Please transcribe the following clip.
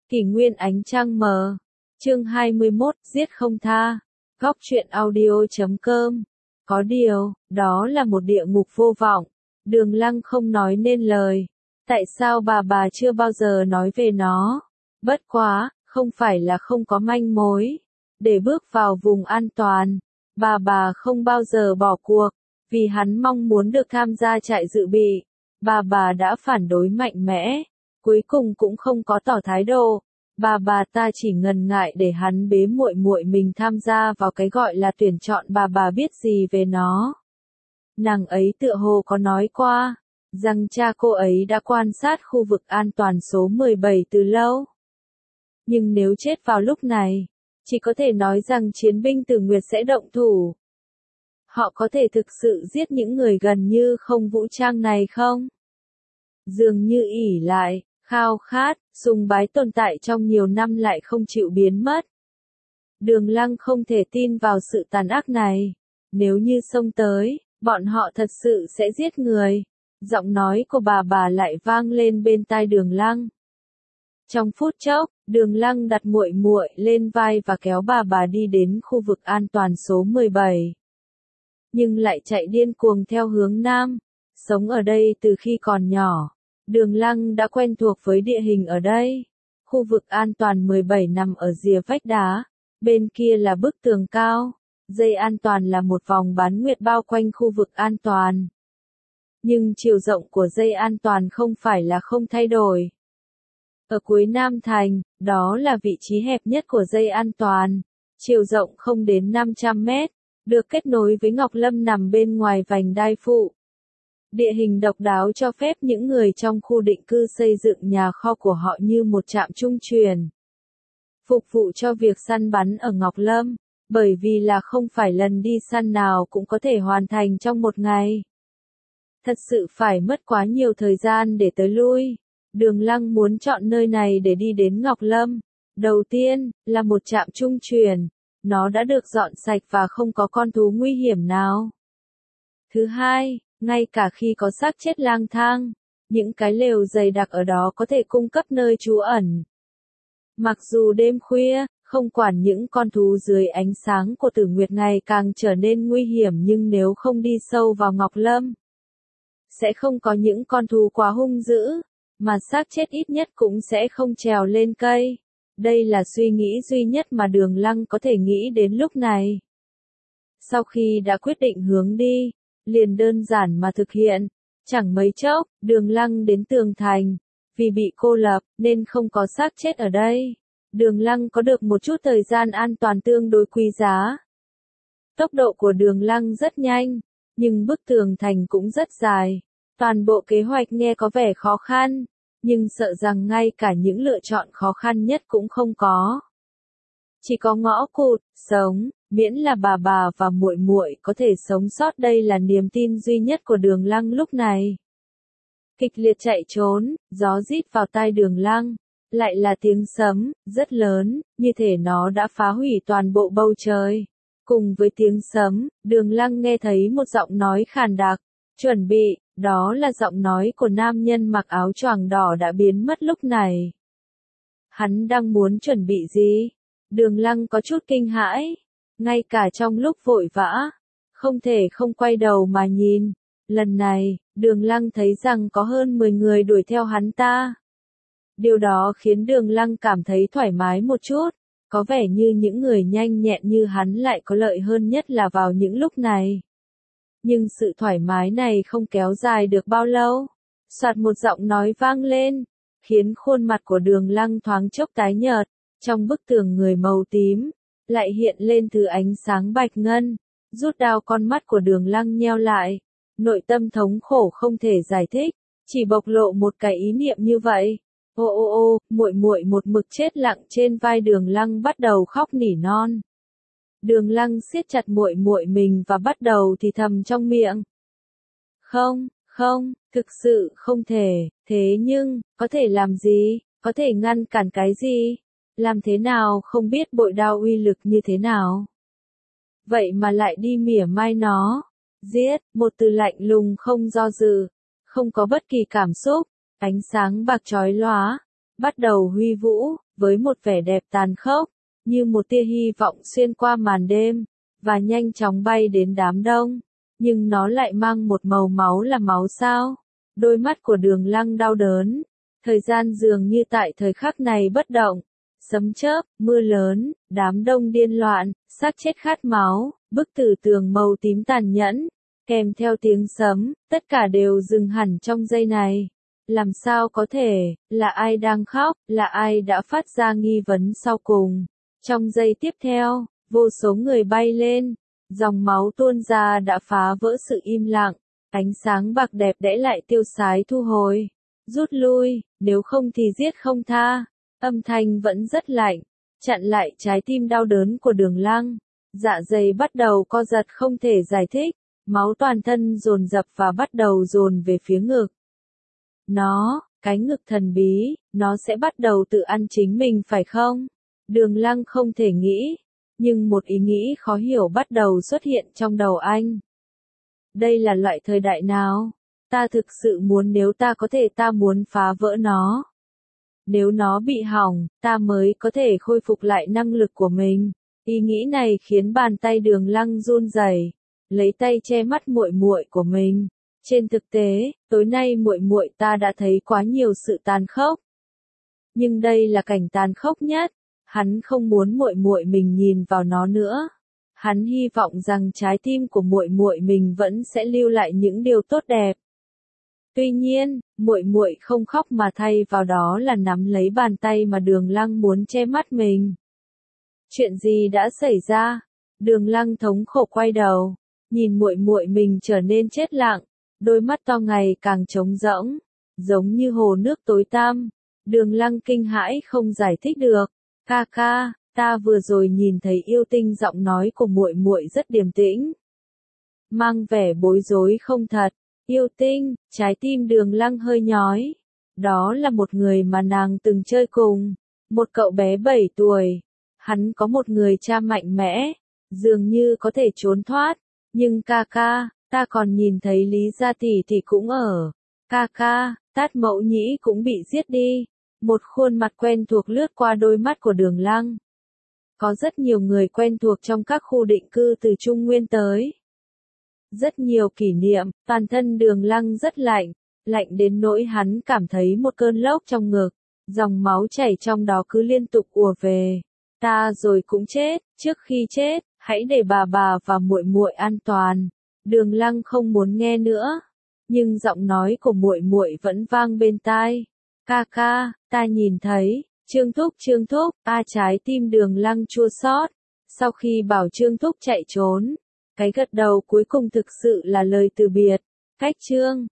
Kỷ nguyên ánh trăng mờ. Chương 21, giết không tha. Góc truyện audio.com. Có điều, đó là một địa ngục vô vọng. Đường Lăng không nói nên lời. Tại sao bà chưa bao giờ nói về nó? Bất quá, không phải là không có manh mối. Để bước vào vùng an toàn, bà không bao giờ bỏ cuộc. Vì hắn mong muốn được tham gia trại dự bị, bà đã phản đối mạnh mẽ. Cuối cùng cũng không có tỏ thái độ. Bà ta chỉ ngần ngại để hắn bế muội muội mình tham gia vào cái gọi là tuyển chọn. Bà biết gì về nó? Nàng ấy tựa hồ có nói qua rằng cha cô ấy đã quan sát khu vực an toàn số 17 từ lâu. Nhưng nếu chết vào lúc này, chỉ có thể nói rằng chiến binh Tử Nguyệt sẽ động thủ. Họ có thể thực sự giết những người gần như không vũ trang này không? Dường như ỷ lại, khao khát, sùng bái tồn tại trong nhiều năm lại không chịu biến mất. Đường Lăng không thể tin vào sự tàn ác này. Nếu như xông tới, bọn họ thật sự sẽ giết người. Giọng nói của bà lại vang lên bên tai Đường Lăng. Trong phút chốc, Đường Lăng đặt muội muội lên vai và kéo bà đi đến khu vực an toàn số 17. Nhưng lại chạy điên cuồng theo hướng nam. Sống ở đây từ khi còn nhỏ, Đường Lăng đã quen thuộc với địa hình ở đây. Khu vực an toàn 17 nằm ở rìa vách đá, bên kia là bức tường cao. Dây an toàn là một vòng bán nguyệt bao quanh khu vực an toàn. Nhưng chiều rộng của dây an toàn không phải là không thay đổi. Ở cuối Nam Thành, đó là vị trí hẹp nhất của dây an toàn, chiều rộng không đến 500 mét, được kết nối với Ngọc Lâm nằm bên ngoài vành đai phụ. Địa hình độc đáo cho phép những người trong khu định cư xây dựng nhà kho của họ như một trạm trung truyền, phục vụ cho việc săn bắn ở Ngọc Lâm, bởi vì là không phải lần đi săn nào cũng có thể hoàn thành trong một ngày. Thật sự phải mất quá nhiều thời gian để tới lui. Đường Lăng muốn chọn nơi này để đi đến Ngọc Lâm. Đầu tiên, là một trạm trung truyền. Nó đã được dọn sạch và không có con thú nguy hiểm nào. Thứ hai, ngay cả khi có xác chết lang thang, những cái lều dày đặc ở đó có thể cung cấp nơi trú ẩn. Mặc dù đêm khuya, không quản những con thú dưới ánh sáng của Tử Nguyệt ngày càng trở nên nguy hiểm, nhưng nếu không đi sâu vào Ngọc Lâm, sẽ không có những con thú quá hung dữ, mà xác chết ít nhất cũng sẽ không trèo lên cây. Đây là suy nghĩ duy nhất mà Đường Lăng có thể nghĩ đến lúc này. Sau khi đã quyết định hướng đi, liền đơn giản mà thực hiện. Chẳng mấy chốc, Đường Lăng đến tường thành. Vì bị cô lập, nên không có xác chết ở đây. Đường Lăng có được một chút thời gian an toàn tương đối quý giá. Tốc độ của Đường Lăng rất nhanh, nhưng bức tường thành cũng rất dài. Toàn bộ kế hoạch nghe có vẻ khó khăn, nhưng sợ rằng ngay cả những lựa chọn khó khăn nhất cũng không có. Chỉ có ngõ cụt, sống, miễn là bà và muội muội có thể sống sót, đây là niềm tin duy nhất của Đường Lăng lúc này. Kịch liệt chạy trốn, gió rít vào tai Đường Lăng, lại là tiếng sấm, rất lớn, như thể nó đã phá hủy toàn bộ bầu trời. Cùng với tiếng sấm, Đường Lăng nghe thấy một giọng nói khàn đặc, chuẩn bị, đó là giọng nói của nam nhân mặc áo choàng đỏ đã biến mất lúc này. Hắn đang muốn chuẩn bị gì? Đường Lăng có chút kinh hãi, ngay cả trong lúc vội vã, không thể không quay đầu mà nhìn. Lần này, Đường Lăng thấy rằng có hơn 10 người đuổi theo hắn ta. Điều đó khiến Đường Lăng cảm thấy thoải mái một chút, có vẻ như những người nhanh nhẹn như hắn lại có lợi hơn nhất là vào những lúc này. Nhưng sự thoải mái này không kéo dài được bao lâu. Soạt một giọng nói vang lên, khiến khuôn mặt của Đường Lăng thoáng chốc tái nhợt. Trong bức tường người màu tím, lại hiện lên thứ ánh sáng bạch ngân. Rút đao, con mắt của Đường Lăng nheo lại. Nội tâm thống khổ không thể giải thích, chỉ bộc lộ một cái ý niệm như vậy. Muội muội một mực chết lặng trên vai Đường Lăng bắt đầu khóc nỉ non. Đường Lăng siết chặt muội muội mình và bắt đầu thì thầm trong miệng. Không, thực sự không thể, thế nhưng, có thể làm gì, có thể ngăn cản cái gì, làm thế nào không biết bội đao uy lực như thế nào. Vậy mà lại đi mỉa mai nó, giết, một từ lạnh lùng không do dự, không có bất kỳ cảm xúc, ánh sáng bạc chói lóa, bắt đầu huy vũ, với một vẻ đẹp tàn khốc, như một tia hy vọng xuyên qua màn đêm, và nhanh chóng bay đến đám đông. Nhưng nó lại mang một màu máu là máu sao? Đôi mắt của Đường Lăng đau đớn. Thời gian dường như tại thời khắc này bất động. Sấm chớp, mưa lớn, đám đông điên loạn, xác chết khát máu, bức tử tường màu tím tàn nhẫn, kèm theo tiếng sấm, tất cả đều dừng hẳn trong giây này. Làm sao có thể, là ai đang khóc, là ai đã phát ra nghi vấn sau cùng. Trong giây tiếp theo, vô số người bay lên, dòng máu tuôn ra đã phá vỡ sự im lặng, ánh sáng bạc đẹp đẽ lại tiêu sái thu hồi. Rút lui, nếu không thì giết không tha. Âm thanh vẫn rất lạnh, chặn lại trái tim đau đớn của Đường Lăng. Dạ dày bắt đầu co giật không thể giải thích, máu toàn thân dồn dập và bắt đầu dồn về phía ngực. Cái ngực thần bí, nó sẽ bắt đầu tự ăn chính mình phải không? Đường Lăng không thể nghĩ, nhưng một ý nghĩ khó hiểu bắt đầu xuất hiện trong đầu anh. Đây là loại thời đại nào? Ta thực sự muốn, nếu ta có thể, ta muốn phá vỡ nó. Nếu nó bị hỏng, ta mới có thể khôi phục lại năng lực của mình. Ý nghĩ này khiến bàn tay Đường Lăng run rẩy, lấy tay che mắt muội muội của mình. Trên thực tế, tối nay muội muội ta đã thấy quá nhiều sự tàn khốc. Nhưng đây là cảnh tàn khốc nhất. Hắn không muốn muội muội mình nhìn vào nó nữa. Hắn hy vọng rằng trái tim của muội muội mình vẫn sẽ lưu lại những điều tốt đẹp. Tuy nhiên, muội muội không khóc mà thay vào đó là nắm lấy bàn tay mà Đường Lăng muốn che mắt mình. Chuyện gì đã xảy ra? Đường Lăng thống khổ quay đầu, nhìn muội muội mình trở nên chết lặng, đôi mắt to ngày càng trống rỗng, giống như hồ nước tối tăm. Đường Lăng kinh hãi không giải thích được. Ca ca, ta vừa rồi nhìn thấy yêu tinh, giọng nói của muội muội rất điềm tĩnh, mang vẻ bối rối không thật. Yêu tinh, trái tim Đường Lăng hơi nhói. Đó là một người mà nàng từng chơi cùng, một cậu bé 7 tuổi. Hắn có một người cha mạnh mẽ, dường như có thể trốn thoát. Nhưng ca ca, ta còn nhìn thấy Lý Gia tỷ thì cũng ở. Ca ca, Tát Mẫu Nhĩ cũng bị giết đi. Một khuôn mặt quen thuộc lướt qua đôi mắt của Đường Lăng. Có rất nhiều người quen thuộc trong các khu định cư từ Trung Nguyên tới. Rất nhiều kỷ niệm, toàn thân Đường Lăng rất lạnh, lạnh đến nỗi hắn cảm thấy một cơn lốc trong ngực, dòng máu chảy trong đó cứ liên tục ùa về. Ta rồi cũng chết, trước khi chết, hãy để bà và muội muội an toàn. Đường Lăng không muốn nghe nữa, nhưng giọng nói của muội muội vẫn vang bên tai. Ca ca, ta nhìn thấy, Trương Thúc, trái tim Đường Lăng chua xót. Sau khi bảo Trương Thúc chạy trốn, cái gật đầu cuối cùng thực sự là lời từ biệt. Cách Trương